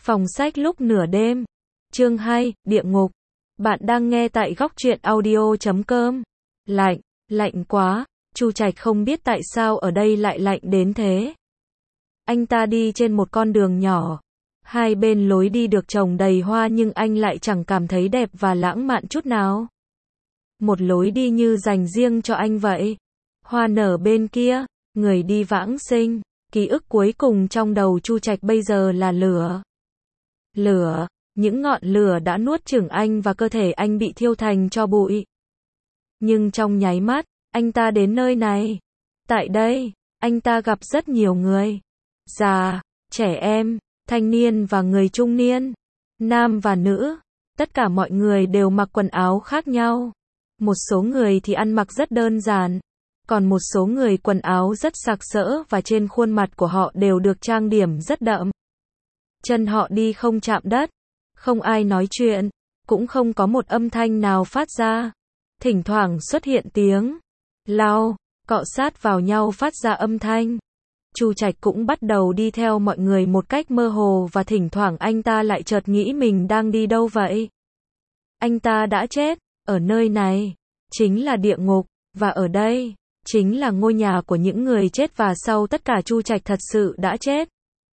Phòng sách lúc nửa đêm. Chương 2, Địa ngục. Bạn đang nghe tại góc truyện audio.com. Lạnh, lạnh quá, Chu Trạch không biết tại sao ở đây lại lạnh đến thế. Anh ta đi trên một con đường nhỏ. Hai bên lối đi được trồng đầy hoa nhưng anh lại chẳng cảm thấy đẹp và lãng mạn chút nào. Một lối đi như dành riêng cho anh vậy. Hoa nở bên kia, người đi vãng sinh. Ký ức cuối cùng trong đầu Chu Trạch bây giờ là lửa. Lửa, những ngọn lửa đã nuốt chửng anh và cơ thể anh bị thiêu thành tro bụi. Nhưng trong nháy mắt, anh ta đến nơi này. Tại đây, anh ta gặp rất nhiều người. Già, trẻ em, thanh niên và người trung niên, nam và nữ. Tất cả mọi người đều mặc quần áo khác nhau. Một số người thì ăn mặc rất đơn giản. Còn một số người quần áo rất sặc sỡ và trên khuôn mặt của họ đều được trang điểm rất đậm. Chân họ đi không chạm đất. Không ai nói chuyện. Cũng không có một âm thanh nào phát ra. Thỉnh thoảng xuất hiện tiếng lau, cọ sát vào nhau phát ra âm thanh. Chu Trạch cũng bắt đầu đi theo mọi người một cách mơ hồ và thỉnh thoảng anh ta lại chợt nghĩ mình đang đi đâu vậy. Anh ta đã chết. Ở nơi này chính là địa ngục. Và ở đây chính là ngôi nhà của những người chết và sau tất cả Chu Trạch thật sự đã chết.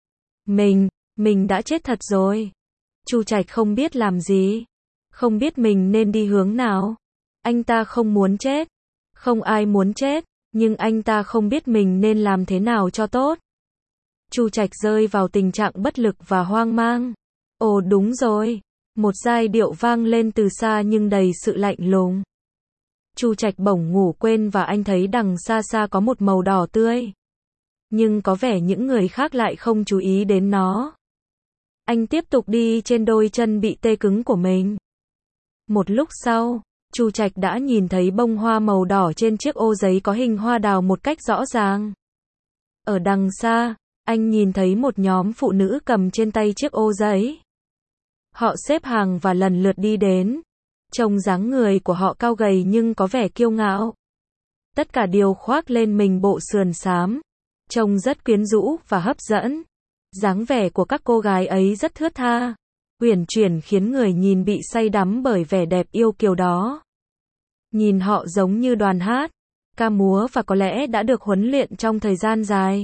Mình đã chết thật rồi. Chu Trạch không biết làm gì. Không biết mình nên đi hướng nào. Anh ta không muốn chết. Không ai muốn chết. Nhưng anh ta không biết mình nên làm thế nào cho tốt. Chu Trạch rơi vào tình trạng bất lực và hoang mang. Ồ đúng rồi. Một giai điệu vang lên từ xa nhưng đầy sự lạnh lùng. Chu Trạch bỗng ngủ quên và anh thấy đằng xa xa có một màu đỏ tươi. Nhưng có vẻ những người khác lại không chú ý đến nó. Anh tiếp tục đi trên đôi chân bị tê cứng của mình. Một lúc sau, Chu Trạch đã nhìn thấy bông hoa màu đỏ trên chiếc ô giấy có hình hoa đào một cách rõ ràng. Ở đằng xa, anh nhìn thấy một nhóm phụ nữ cầm trên tay chiếc ô giấy. Họ xếp hàng và lần lượt đi đến. Trông dáng người của họ cao gầy nhưng có vẻ kiêu ngạo. Tất cả đều khoác lên mình bộ sườn xám. Trông rất quyến rũ và hấp dẫn. Dáng vẻ của các cô gái ấy rất thướt tha, uyển chuyển khiến người nhìn bị say đắm bởi vẻ đẹp yêu kiều đó. Nhìn họ giống như đoàn hát, ca múa và có lẽ đã được huấn luyện trong thời gian dài.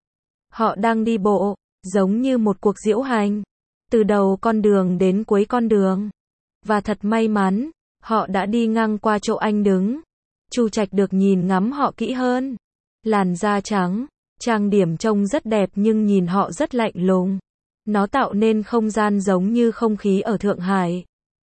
Họ đang đi bộ, giống như một cuộc diễu hành, từ đầu con đường đến cuối con đường. Và thật may mắn, họ đã đi ngang qua chỗ anh đứng. Chu Trạch được nhìn ngắm họ kỹ hơn. Làn da trắng, trang điểm trông rất đẹp nhưng nhìn họ rất lạnh lùng. Nó tạo nên không gian giống như không khí ở Thượng Hải.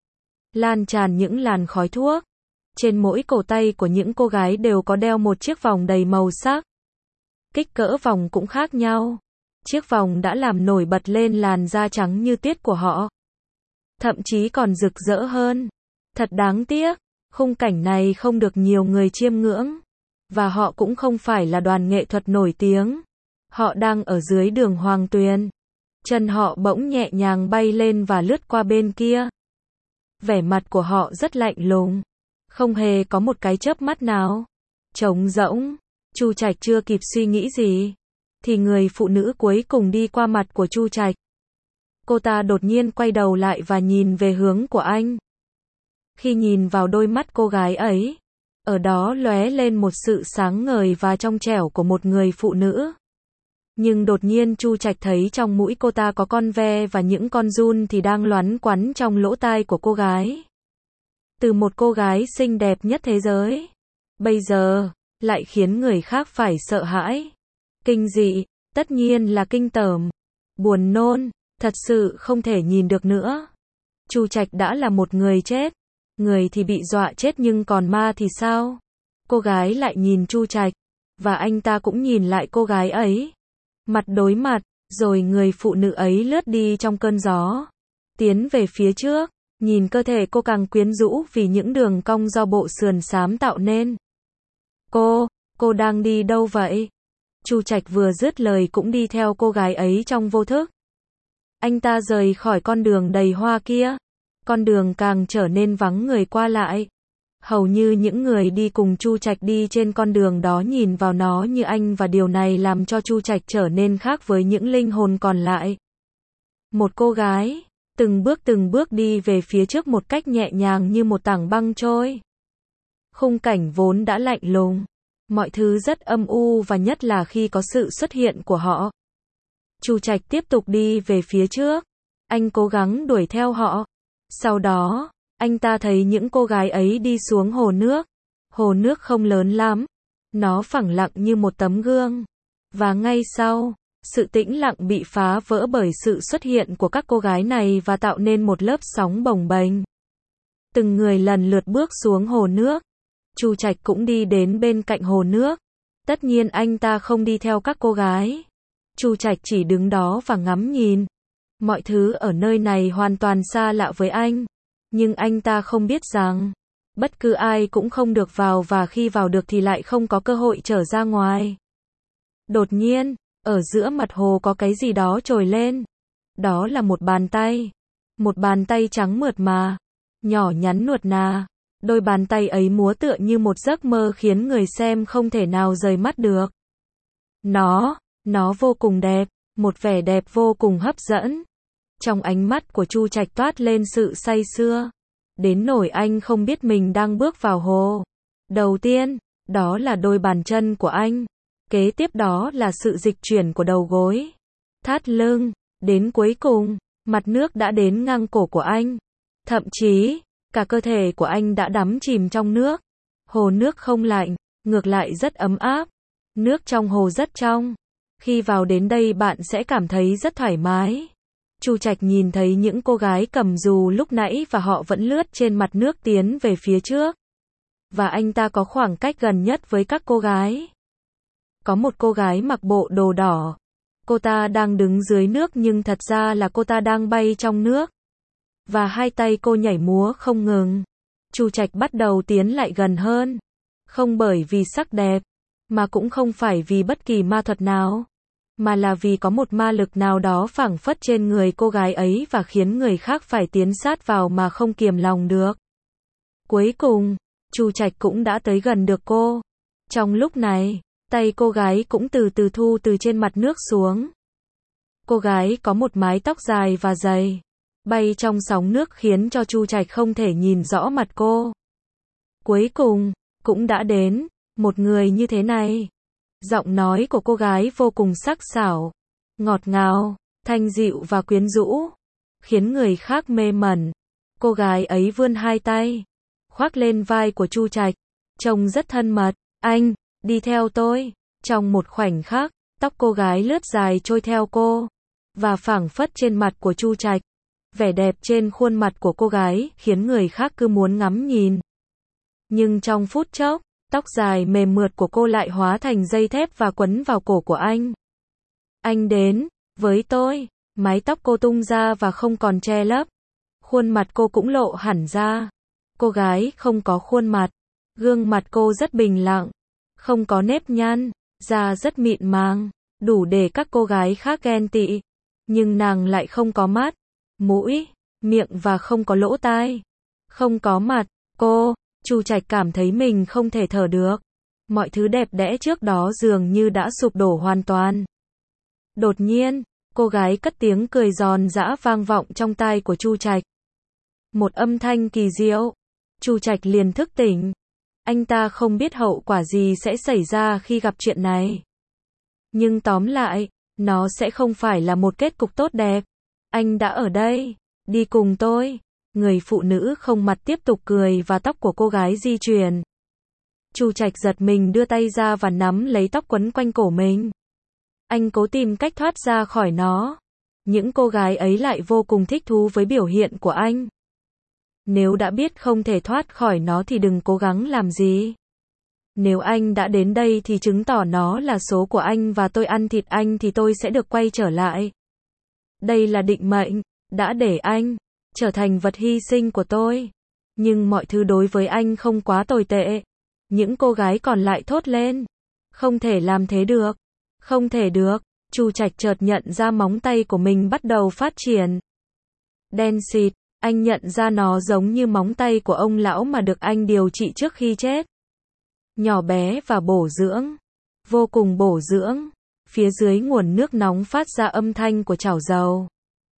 Lan tràn những làn khói thuốc. Trên mỗi cổ tay của những cô gái đều có đeo một chiếc vòng đầy màu sắc. Kích cỡ vòng cũng khác nhau. Chiếc vòng đã làm nổi bật lên làn da trắng như tuyết của họ. Thậm chí còn rực rỡ hơn. Thật đáng tiếc, khung cảnh này không được nhiều người chiêm ngưỡng. Và họ cũng không phải là đoàn nghệ thuật nổi tiếng. Họ đang ở dưới đường Hoàng Tuyền. Chân họ bỗng nhẹ nhàng bay lên và lướt qua bên kia. Vẻ mặt của họ rất lạnh lùng. Không hề có một cái chớp mắt nào. Trống rỗng. Chu Trạch chưa kịp suy nghĩ gì. Thì người phụ nữ cuối cùng đi qua mặt của Chu Trạch. Cô ta đột nhiên quay đầu lại và nhìn về hướng của anh. Khi nhìn vào đôi mắt cô gái ấy, ở đó lóe lên một sự sáng ngời và trong trẻo của một người phụ nữ. Nhưng đột nhiên Chu Trạch thấy trong mũi cô ta có con ve và những con giun thì đang loắn quắn trong lỗ tai của cô gái. Từ một cô gái xinh đẹp nhất thế giới, bây giờ, lại khiến người khác phải sợ hãi. Kinh dị, tất nhiên là kinh tởm. Buồn nôn, thật sự không thể nhìn được nữa. Chu Trạch đã là một người chết. Người thì bị dọa chết nhưng còn ma thì sao? Cô gái lại nhìn Chu Trạch. Và anh ta cũng nhìn lại cô gái ấy. Mặt đối mặt, rồi người phụ nữ ấy lướt đi trong cơn gió. Tiến về phía trước, nhìn cơ thể cô càng quyến rũ vì những đường cong do bộ sườn xám tạo nên. Cô đang đi đâu vậy? Chu Trạch vừa dứt lời cũng đi theo cô gái ấy trong vô thức. Anh ta rời khỏi con đường đầy hoa kia. Con đường càng trở nên vắng người qua lại. Hầu như những người đi cùng Chu Trạch đi trên con đường đó nhìn vào nó như anh và điều này làm cho Chu Trạch trở nên khác với những linh hồn còn lại. Một cô gái, từng bước đi về phía trước một cách nhẹ nhàng như một tảng băng trôi. Khung cảnh vốn đã lạnh lùng, mọi thứ rất âm u và nhất là khi có sự xuất hiện của họ. Chu Trạch tiếp tục đi về phía trước, anh cố gắng đuổi theo họ. Sau đó, anh ta thấy những cô gái ấy đi xuống hồ nước. Hồ nước không lớn lắm, nó phẳng lặng như một tấm gương. Và ngay sau, sự tĩnh lặng bị phá vỡ bởi sự xuất hiện của các cô gái này và tạo nên một lớp sóng bồng bềnh. Từng người lần lượt bước xuống hồ nước. Chu Trạch cũng đi đến bên cạnh hồ nước. Tất nhiên anh ta không đi theo các cô gái. Chu Trạch chỉ đứng đó và ngắm nhìn. Mọi thứ ở nơi này hoàn toàn xa lạ với anh. Nhưng anh ta không biết rằng, bất cứ ai cũng không được vào và khi vào được thì lại không có cơ hội trở ra ngoài. Đột nhiên, ở giữa mặt hồ có cái gì đó trồi lên. Đó là một bàn tay. Một bàn tay trắng mượt mà, nhỏ nhắn nuột nà. Đôi bàn tay ấy múa tựa như một giấc mơ khiến người xem không thể nào rời mắt được. Nó vô cùng đẹp, một vẻ đẹp vô cùng hấp dẫn. Trong ánh mắt của Chu Trạch toát lên sự say sưa. Đến nỗi anh không biết mình đang bước vào hồ. Đầu tiên, đó là đôi bàn chân của anh. Kế tiếp đó là sự dịch chuyển của đầu gối, thắt lưng. Đến cuối cùng, mặt nước đã đến ngang cổ của anh. Thậm chí, cả cơ thể của anh đã đắm chìm trong nước. Hồ nước không lạnh, ngược lại rất ấm áp. Nước trong hồ rất trong. Khi vào đến đây bạn sẽ cảm thấy rất thoải mái. Chu Trạch nhìn thấy những cô gái cầm dù lúc nãy và họ vẫn lướt trên mặt nước tiến về phía trước. Và anh ta có khoảng cách gần nhất với các cô gái. Có một cô gái mặc bộ đồ đỏ. Cô ta đang đứng dưới nước nhưng thật ra là cô ta đang bay trong nước. Và hai tay cô nhảy múa không ngừng. Chu Trạch bắt đầu tiến lại gần hơn. Không bởi vì sắc đẹp, mà cũng không phải vì bất kỳ ma thuật nào, mà là vì có một ma lực nào đó phảng phất trên người cô gái ấy và khiến người khác phải tiến sát vào mà không kiềm lòng được. Cuối cùng, Chu Trạch cũng đã tới gần được cô. Trong lúc này, tay cô gái cũng từ từ thu từ trên mặt nước xuống. Cô gái có một mái tóc dài và dày, bay trong sóng nước khiến cho Chu Trạch không thể nhìn rõ mặt cô. Cuối cùng, cũng đã đến, một người như thế này. Giọng nói của cô gái vô cùng sắc sảo, ngọt ngào, thanh dịu và quyến rũ, khiến người khác mê mẩn. Cô gái ấy vươn hai tay, khoác lên vai của Chu Trạch, trông rất thân mật. Anh, đi theo tôi. Trong một khoảnh khắc, tóc cô gái lướt dài trôi theo cô, và phảng phất trên mặt của Chu Trạch. Vẻ đẹp trên khuôn mặt của cô gái khiến người khác cứ muốn ngắm nhìn. Nhưng trong phút chốc, tóc dài mềm mượt của cô lại hóa thành dây thép và quấn vào cổ của anh. Anh đến với tôi. Mái tóc cô tung ra và không còn che lấp. Khuôn mặt cô cũng lộ hẳn ra. Cô gái không có khuôn mặt. Gương mặt cô rất bình lặng, không có nếp nhăn, da rất mịn màng, đủ để các cô gái khác ghen tị. Nhưng nàng lại không có mắt, mũi, miệng và không có lỗ tai. Không có mặt, Chu Trạch cảm thấy mình không thể thở được. Mọi thứ đẹp đẽ trước đó dường như đã sụp đổ hoàn toàn. Đột nhiên, cô gái cất tiếng cười giòn giã vang vọng trong tai của Chu Trạch. Một âm thanh kỳ diệu. Chu Trạch liền thức tỉnh. Anh ta không biết hậu quả gì sẽ xảy ra khi gặp chuyện này. Nhưng tóm lại, nó sẽ không phải là một kết cục tốt đẹp. Anh đã ở đây, đi cùng tôi. Người phụ nữ không mặt tiếp tục cười và tóc của cô gái di chuyển. Chu Trạch giật mình đưa tay ra và nắm lấy tóc quấn quanh cổ mình. Anh cố tìm cách thoát ra khỏi nó. Những cô gái ấy lại vô cùng thích thú với biểu hiện của anh. Nếu đã biết không thể thoát khỏi nó thì đừng cố gắng làm gì. Nếu anh đã đến đây thì chứng tỏ nó là số của anh và tôi ăn thịt anh thì tôi sẽ được quay trở lại. Đây là định mệnh, đã để anh trở thành vật hy sinh của tôi. Nhưng mọi thứ đối với anh không quá tồi tệ. Những cô gái còn lại thốt lên. Không thể làm thế được. Không thể được. Chu Trạch chợt nhận ra móng tay của mình bắt đầu phát triển. Đen xịt, anh nhận ra nó giống như móng tay của ông lão mà được anh điều trị trước khi chết. Nhỏ bé và bổ dưỡng. Vô cùng bổ dưỡng. Phía dưới nguồn nước nóng phát ra âm thanh của chảo dầu.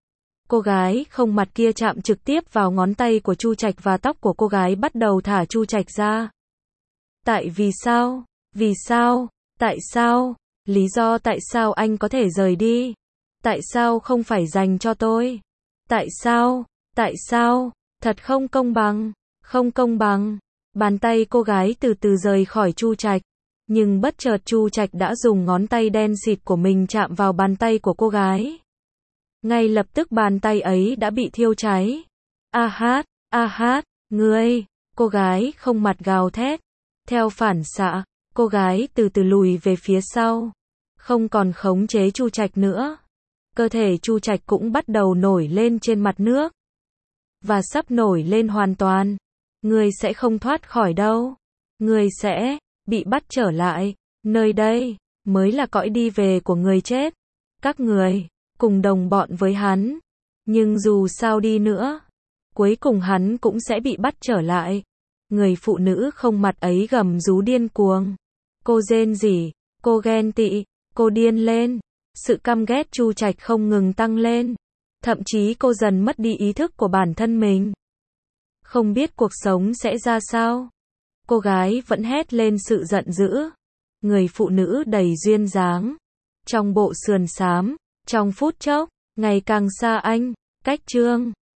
Cô gái không mặt kia chạm trực tiếp vào ngón tay của Chu Trạch và tóc của cô gái bắt đầu thả Chu Trạch ra. Tại vì sao? Vì sao? Tại sao? Lý do tại sao anh có thể rời đi? Tại sao không phải dành cho tôi? Tại sao? Tại sao? Thật không công bằng. Không công bằng. Bàn tay cô gái từ từ rời khỏi Chu Trạch. Nhưng bất chợt Chu Trạch đã dùng ngón tay đen xịt của mình chạm vào bàn tay của cô gái. Ngay lập tức bàn tay ấy đã bị thiêu cháy. A hát, ngươi, cô gái không mặt gào thét. Theo phản xạ, cô gái từ từ lùi về phía sau. Không còn khống chế Chu Trạch nữa. Cơ thể Chu Trạch cũng bắt đầu nổi lên trên mặt nước. Và sắp nổi lên hoàn toàn. Ngươi sẽ không thoát khỏi đâu. Ngươi sẽ bị bắt trở lại. Nơi đây mới là cõi đi về của người chết. Các người cùng đồng bọn với hắn. Nhưng dù sao đi nữa, cuối cùng hắn cũng sẽ bị bắt trở lại. Người phụ nữ không mặt ấy gầm rú điên cuồng. Cô rên rỉ, cô ghen tị, cô điên lên. Sự căm ghét Chu Trạch không ngừng tăng lên. Thậm chí cô dần mất đi ý thức của bản thân mình. Không biết cuộc sống sẽ ra sao. Cô gái vẫn hét lên sự giận dữ. Người phụ nữ đầy duyên dáng. Trong bộ sườn xám, trong phút chốc, ngày càng xa anh, cách chương.